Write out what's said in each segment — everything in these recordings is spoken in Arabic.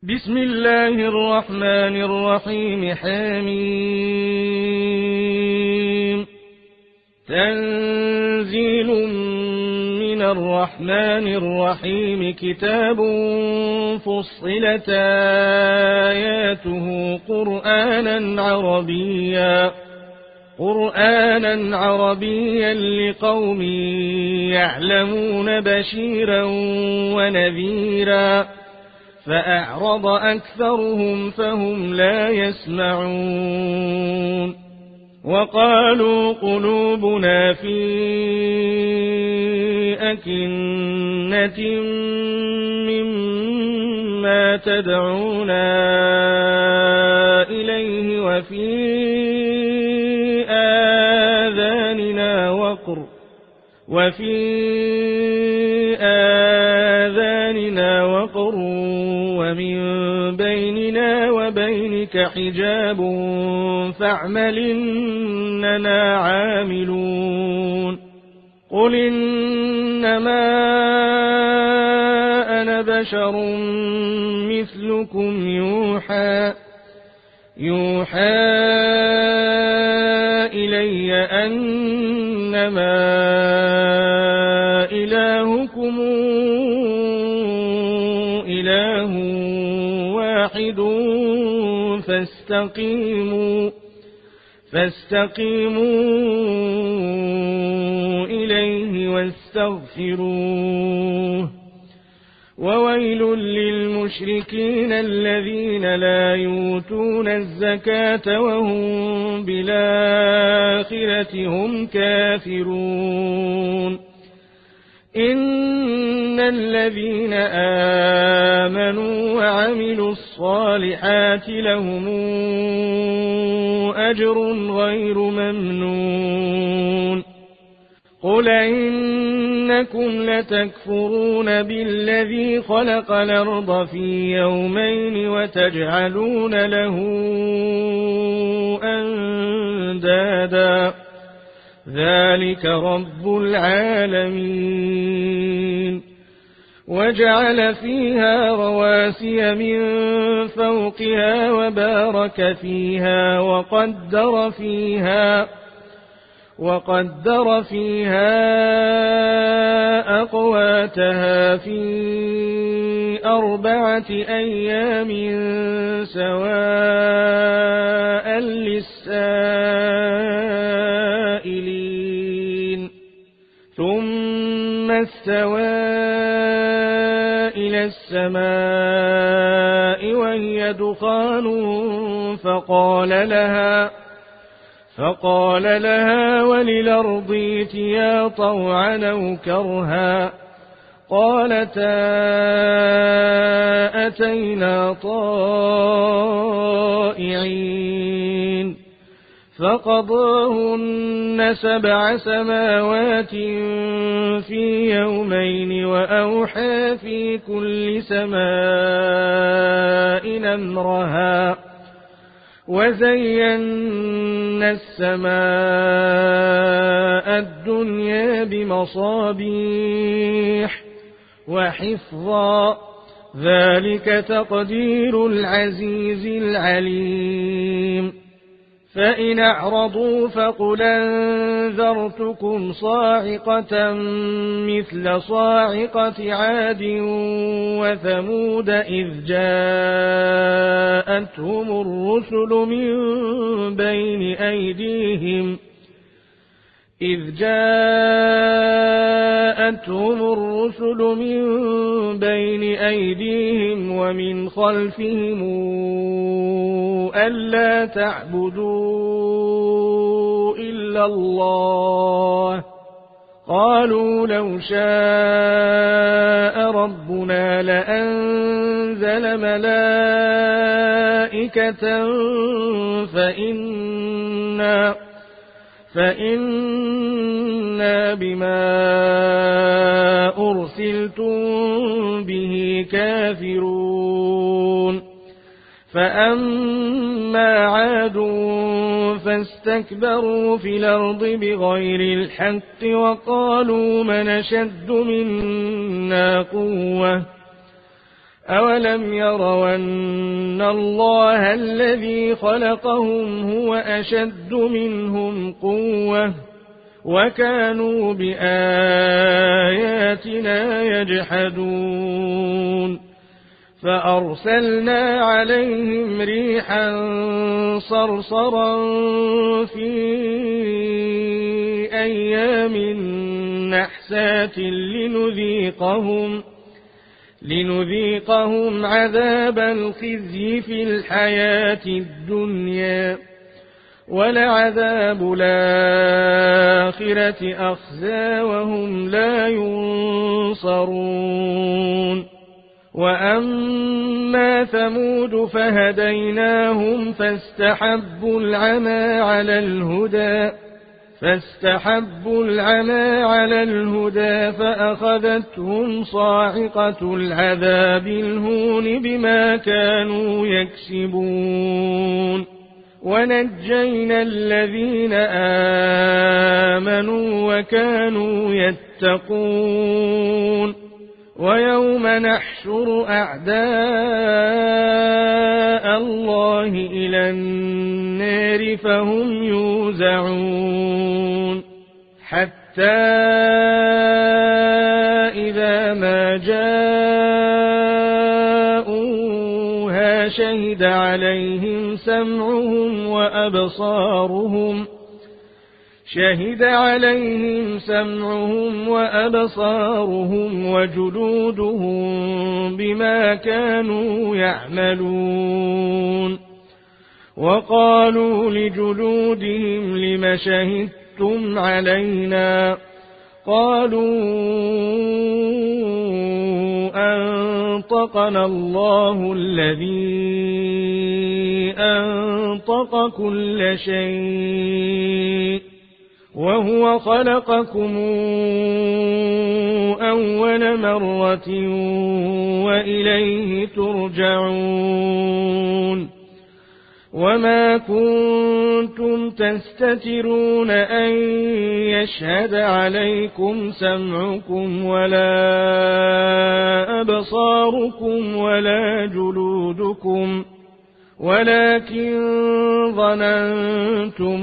بسم الله الرحمن الرحيم. حميم. تنزيل من الرحمن الرحيم. كتاب فصلت آياته قرآنا عربيا لقوم يعلمون بشيرا ونذيرا فأعرض أكثرهم فهم لا يسمعون. وقالوا قلوبنا في أكنة مما تدعونا إليه وفي آذاننا وقر ومن بيننا وبينك حجاب فاعمل إننا عاملون. قل إنما أنا بشر مثلكم يوحى إلي أنما إلهكم إله واحد فاستقيموا إليه واستغفروه. وويل للمشركين الذين لا يؤتون الزكاة وهم بالآخرة هم كافرون. إن الذين آمنوا وعملوا الصالحات لهم أجر غير ممنون. قل إنكم لتكفرون بالذي خلق الأرض في يومين وتجعلون له أندادا ذلك رب العالمين. وجعل فيها رواسي من فوقها وبارك فيها وقدر فيها أقواتها في 4 أيام سواء للسائلين. ثم استوى إلى السماء وهي دخان فقال لها وللأرض ائتيا طوعا أو كرها قالتا أتينا طائعين. فقضاهن 7 سماوات في يومين وأوحى في كل سماء أمرها وزينا السماء الدنيا بمصابيح وحفظا ذلك تقدير العزيز العليم. فإن أعرضوا فقل أنذرتكم صاعقة مثل صاعقة عاد وثمود إذ جاءتهم الرسل من بين أيديهم ومن خلفهم ألا تعبدوا إلا الله قالوا لو شاء ربنا لأنزل ملائكة فإنا بما أرسلتم به كافرون. فأما عاد فاستكبروا في الأرض بغير الحق وقالوا من أشد منا قوة أولم يروا أن الله الذي خلقهم هو أشد منهم قوة وكانوا بآياتنا يجحدون فأرسلنا عليهم ريحا صرصرا في أيام نحسات لنذيقهم عذاب الخزي في الحياة الدنيا ولعذاب الآخرة أخزى وهم لا ينصرون وأما ثمود فهديناهم فاستحبوا العمى على الهدى فأخذتهم صاعقة العذاب الهون بما كانوا يكسبون ونجينا الذين آمنوا وكانوا يتقون ويوم نحشر أعداء الله إلى النار فهم يوزعون حتى إذا ما جاءوها شهد عليهم سمعهم وأبصارهم وجلودهم بما كانوا يعملون وقالوا لجلودهم لم شهدتم علينا قالوا أنطقنا الله الذي أنطق كل شيء وهو خلقكم أول مرة وإليه ترجعون وما كنتم تستترون أن يشهد عليكم سمعكم ولا أبصاركم ولا جلودكم ولكن ظننتم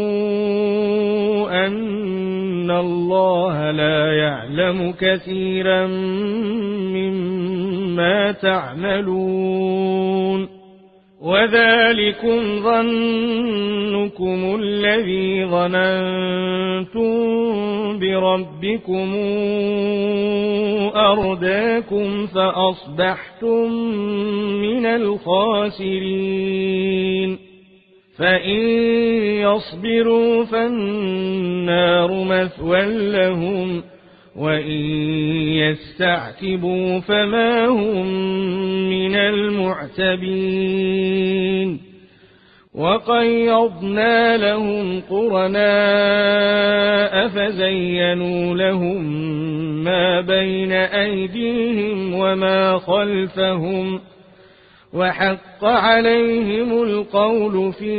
أن الله لا يعلم كثيرا مما تعملون وذلكم ظنكم الذي ظننتم بربكم أرداكم فأصبحتم من الخاسرين فإن يصبروا فالنار مثوى لهم وإن يستعتبوا فما هم من المعتبين وقيضنا لهم قرناء فزينوا لهم ما بين أيديهم وما خلفهم وحق عليهم القول في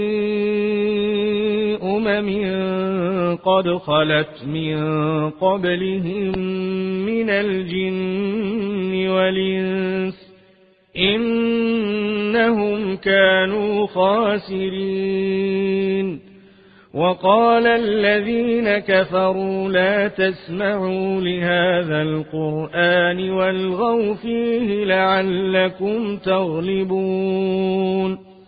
قد خلت من قبلهم من الجن والإنس إنهم كانوا خاسرين وقال الذين كفروا لا تسمعوا لهذا القرآن والغوا فيه لعلكم تغلبون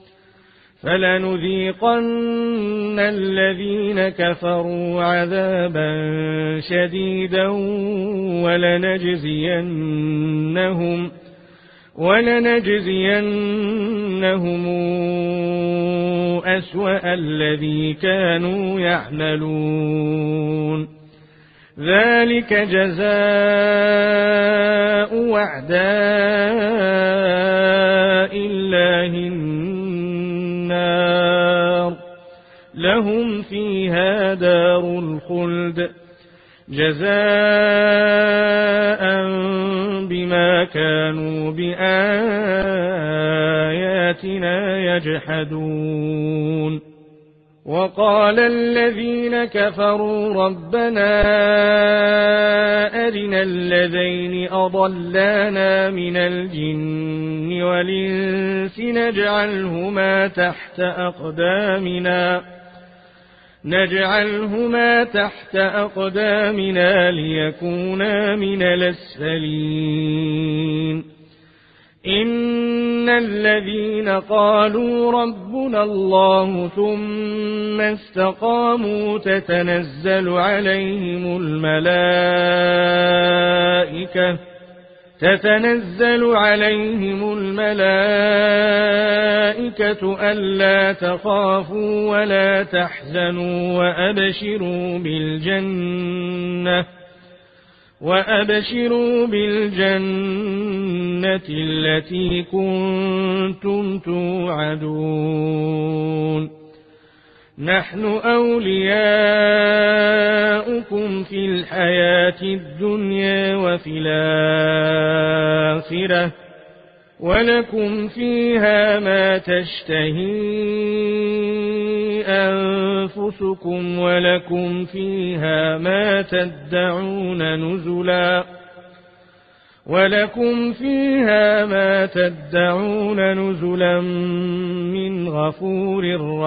فلنذيقن الذين كفروا عذابا شديدا ولنجزينهم أسوأ الذي كانوا يعملون ذلك جزاء أعداء الله النار لهم فيها دار الخلد جزاء بما كانوا بآياتنا يجحدون وقال الذين كفروا ربنا أرنا الذين أضلانا من الجن والإنس نجعلهما تحت أقدامنا ليكونا من الأسفلين إن الذين قالوا ربنا الله ثم استقاموا تتنزل عليهم الملائكة ألا تخافوا ولا تحزنوا وأبشروا بالجنة التي كنتم توعدون نحن أولياؤكم في الحياة الدنيا وفي الآخرة ولكم فيها ما تشتهي أنفسكم ولكم فيها ما تدعون نزلا من غفور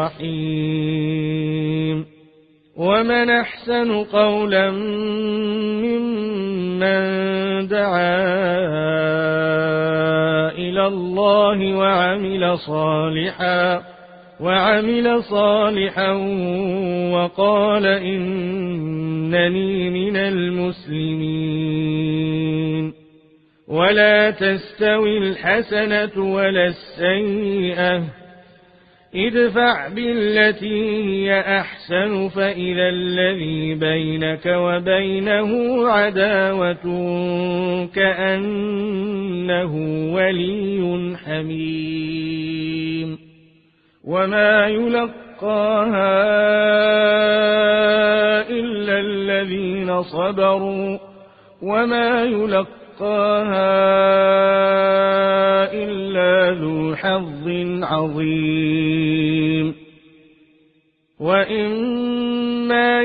رحيم ومن أحسن قولا ممن دعا إلى الله وعمل صالحا وقال إنني من المسلمين ولا تستوي الحسنة ولا السيئة ادفع بالتي هي أحسن فإذا الذي بينك وبينه عداوة كأنه ولي حميم وما يلقاها إلا الذين صبروا وما يلقاها إلا ذو حظ عظيم وإما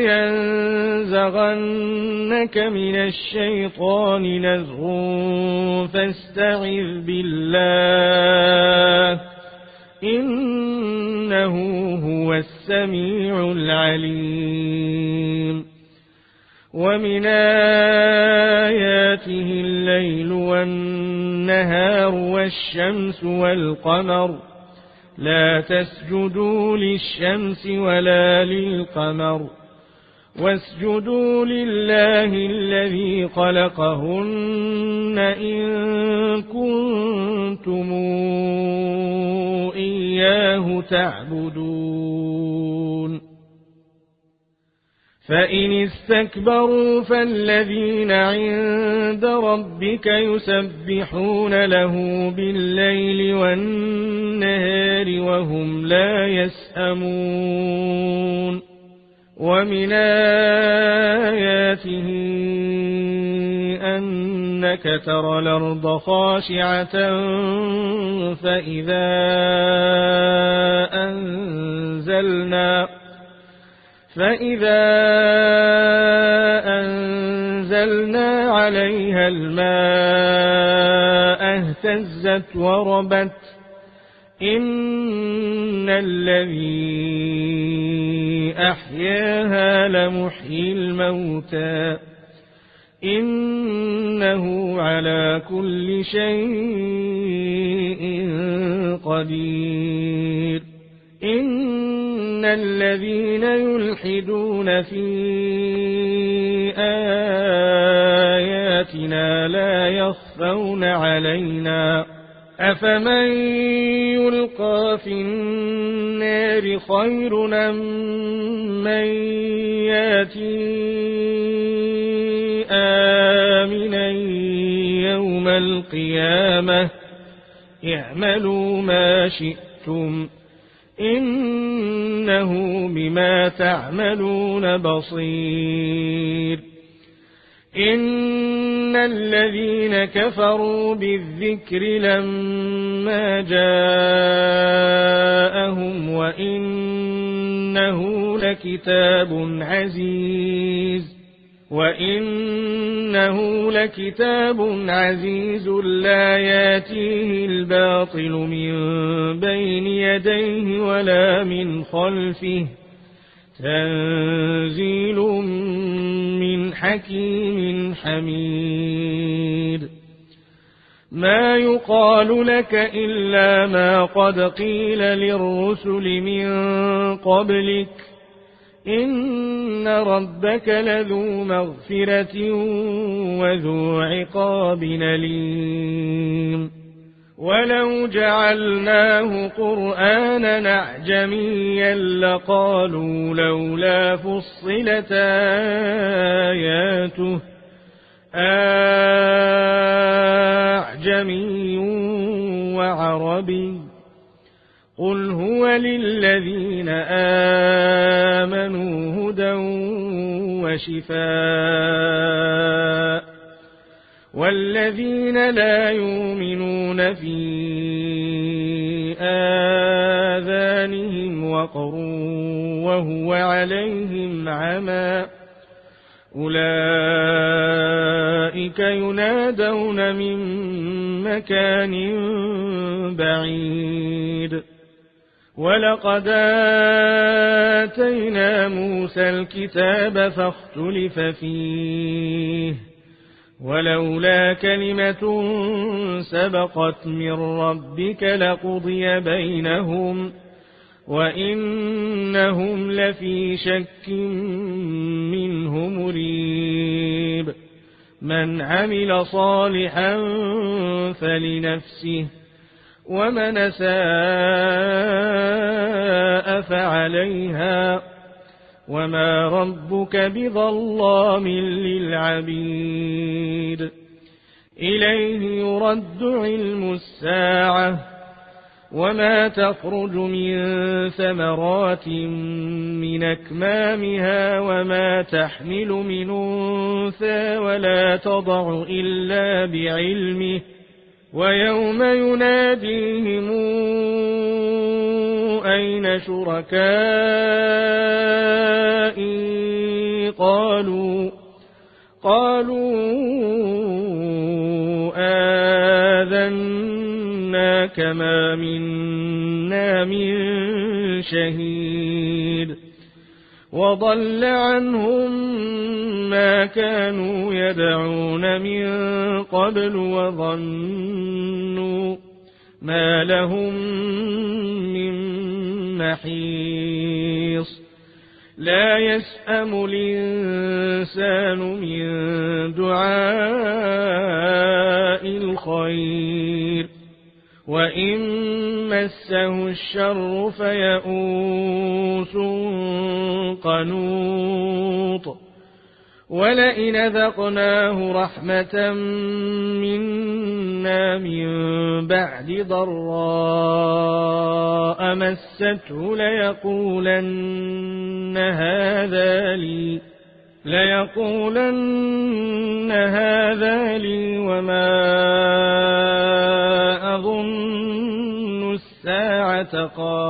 ينزغنك من الشيطان نزغ فاستعذ بالله إنه هو السميع العليم ومن آياته الليل والنهار والشمس والقمر لا تسجدوا للشمس ولا للقمر واسجدوا لله الذي خلقهن إن كنتم إياه تعبدون فإن استكبروا فالذين عند ربك يسبحون له بالليل والنهار وهم لا يسأمون ومن آياته أنك ترى الأرض خاشعة فإذا أنزلنا عليها الماء اهتزت وربت إن الذي أحياها لمحيي الموتى إنه على كل شيء قدير إن الذين يلحدون في آياتنا لا يخفون علينا أفمن يلقى في النار خير أم من ياتي آمنا يوم القيامة اعملوا ما شئتم إنه بما تعملون بصير إن الذين كفروا بالذكر لما جاءهم وإنه وإنه لكتاب عزيز لا ياتيه الباطل من بين يديه ولا من خلفه تنزيل من حكيم حميد ما يقال لك إلا ما قد قيل للرسل من قبلك إن ربك لذو مغفرة وذو عقاب أليم ولو جعلناه قرآنا أعجميا لقالوا لولا فصلت آياته أعجمي وعربي قل هو للذين آمنوا هدى وشفاء والذين لا يؤمنون في آذانهم وقر وهو عليهم عمى أولئك ينادون من مكان بعيد ولقد آتينا موسى الكتاب فاختلف فيه ولولا كلمة سبقت من ربك لقضي بينهم وإنهم لفي شك منه مريب من عمل صالحا فلنفسه ومن أساء فعليها وما ربك بظلام للعبيد إليه يرد علم الساعة وما تخرج من ثمرات من أكمامها وما تحمل من أنثى ولا تضع إلا بعلمه ويوم يناديهم أين شركائي قالوا آذناك ما منا من شهيد وضل عنهم ما كانوا يدعون من قبل وظنوا ما لهم من محيص لا يسأم الإنسان من دعاء الخير وإن مسه الشر فيئوس قنوط ولئن ذقناه رحمة منا من بعد ضراء مسته ليقولن هذا لي وما أظن الساعة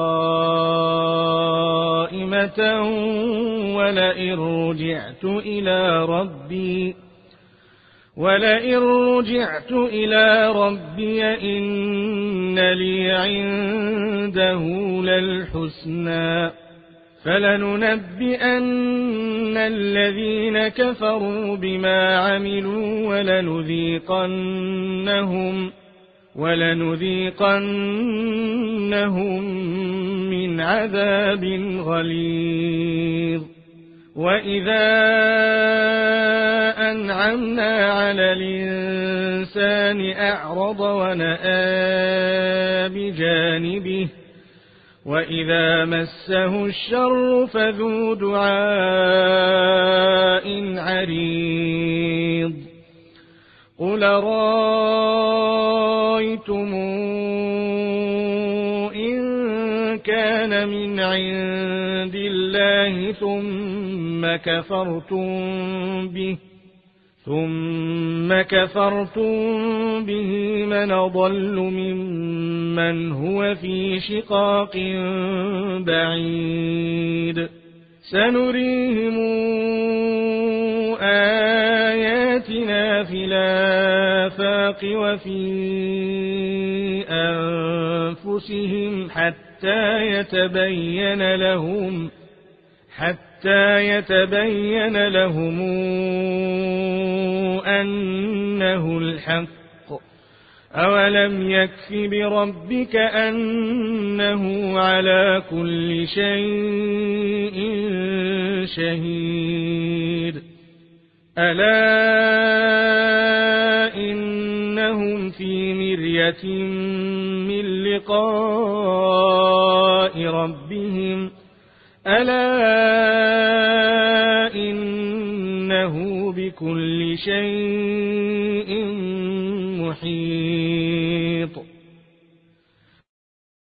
قائمة ولئن رجعت إلى ربي إن لي عنده للحسنى فلننبئن الذين كفروا بما عملوا ولنذيقنهم من عذاب غليظ وإذا أنعمنا على الإنسان أعرض ونأى بجانبه وإذا مسه الشر فذو دعاء عريض قل رأيتم إن كان من عند الله ثم كفرتم به من أضل ممن هو في شقاق بعيد سنريهم آياتنا في الآفاق وفي أنفسهم حتى يتبين لهم أنه الحق. أولم يكف بربك أنه على كل شيء شهيد. ألا إنهم في مرية من لقاء ربهم ألا إنه بكل شيء محيط.